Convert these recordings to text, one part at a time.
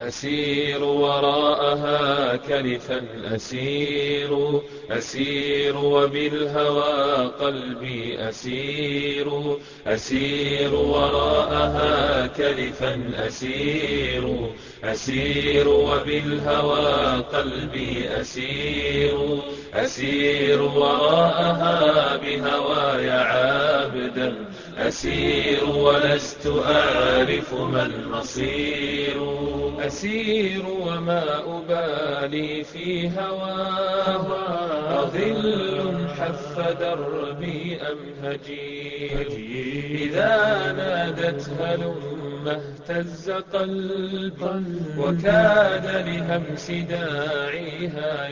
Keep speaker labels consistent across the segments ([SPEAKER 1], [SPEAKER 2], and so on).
[SPEAKER 1] أسير وراءها كلفا أسير وبالهوى قلبي أسير وراءها كلفا أسير وبالهوى قلبي أسير وراءها بهواي عابدا أسير ولست أعرف ما المصير أسير وما أبالي في هواه أظل حف دربي أم هجير إذا نادت هلم اهتز قلبي وكاد لهمس داعيها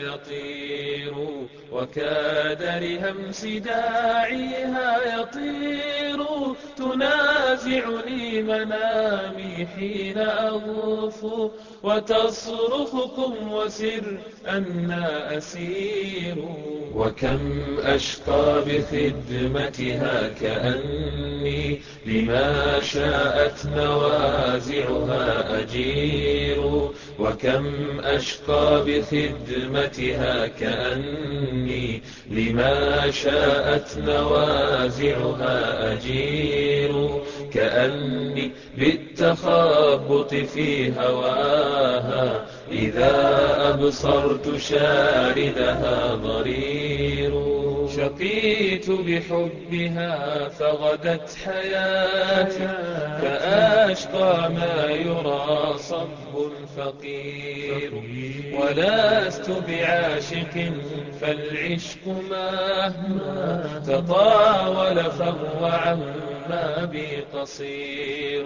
[SPEAKER 1] يطير تنازعني منامي حين أغفو وتصرخكم وسر أنا أسير وكم أشقى بخدمتها كأني لما شاءت نوازعها أجير وكم أشقى بخدمتها كأني لما شاءت نوازعها أجير كأني بالتخبط في هواها إذا أبصرت شاردها ضرير شقيت بحبها فغدت حياتي فأشقى ما يرى صب فقير ولست بعاشق فالعشق مهما تطاول فهو عما بي قصير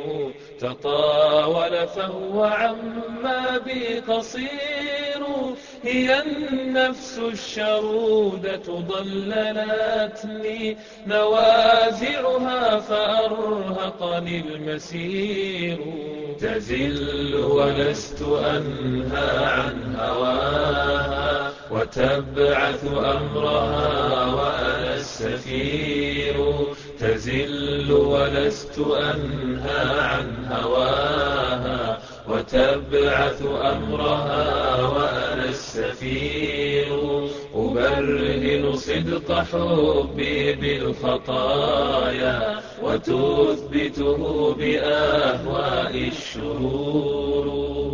[SPEAKER 1] هي النفس الشرودة ضللتني نوازعها فأرهقني المسير تزل ولست أنهى عن هواها وتبعث أمرها وأنا السفير تزل ولست أنهى عن هواها وتبعث أمرها وأنا السفير أبرهن صدق حبي بالخطايا وتثبته بأهواء الشرور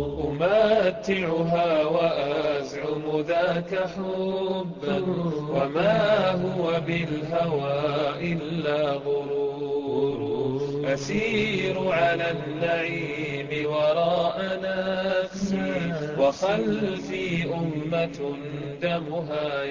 [SPEAKER 1] أمتعها وأزعم ذاك حبا وما هو بالهوى إلا غرور أسير على النعيم وراء نفسي وخلفي أمة دمها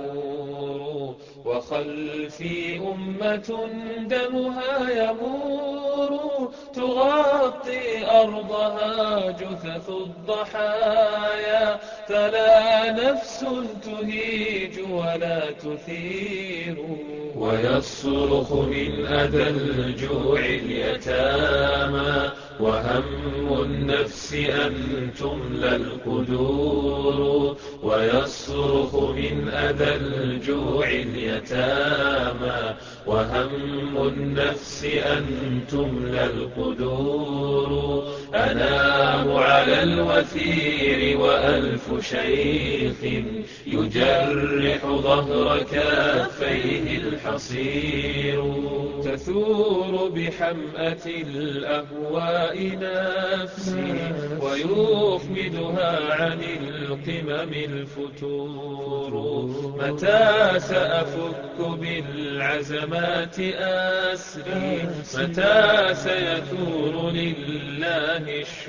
[SPEAKER 1] يمور تغطي أرضها جثث الضحايا فلا نفس تهيج ولا تثير ويصرخ من أذى الجوع اليتامى وهم النفس أن تملى القدور ويصرخ من أذى الجوع اليتامى وهم النفس أن تملى القدور أنام على الوثير وألف شيخ يجرح ظهر كافيه الحصير تثور بحمأة الأهواء نفسي ويخمدها عن القمم الفتور متى سأفك بالعزمات أسري متى سيثور لله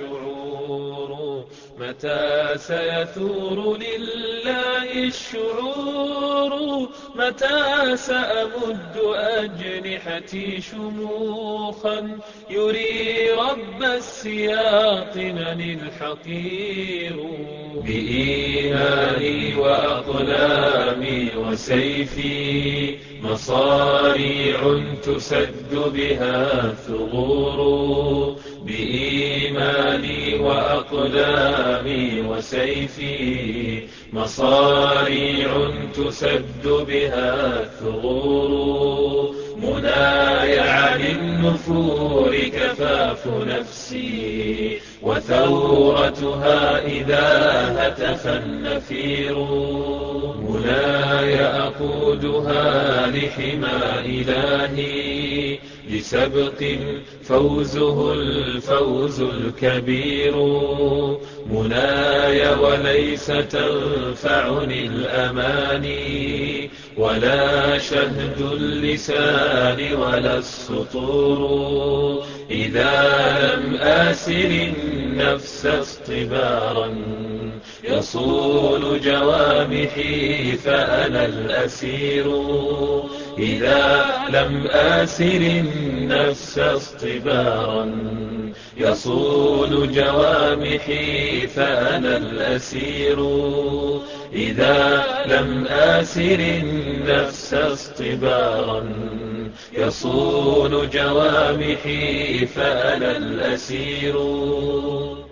[SPEAKER 1] الشعور متى سأمد أجنحتي شموخا يري رب السياط من الحقير بإيماني وأقلامي وسيفي مصاريع تسد بها ثغور بإيماني وأقلامي وسيفي مصاريع تسد بها ثغور مناي عن النفور كفاف نفسي وثورتها إذا هتف النفير مناي أقودها لحمى إلهي لسبق فوزه الفوز الكبير مناي وليس تنفعني الأماني ولا شهد اللسان ولا السطور إذا لم آسر النفس اصطبارا يصول جوامحي فأنا الأسير إذا لم آسر النفس اصطبارا يصول جوامحي فأنا الأسير إذا لم آسر النفس اصطبارا يصون جوامحي فأنا الأسير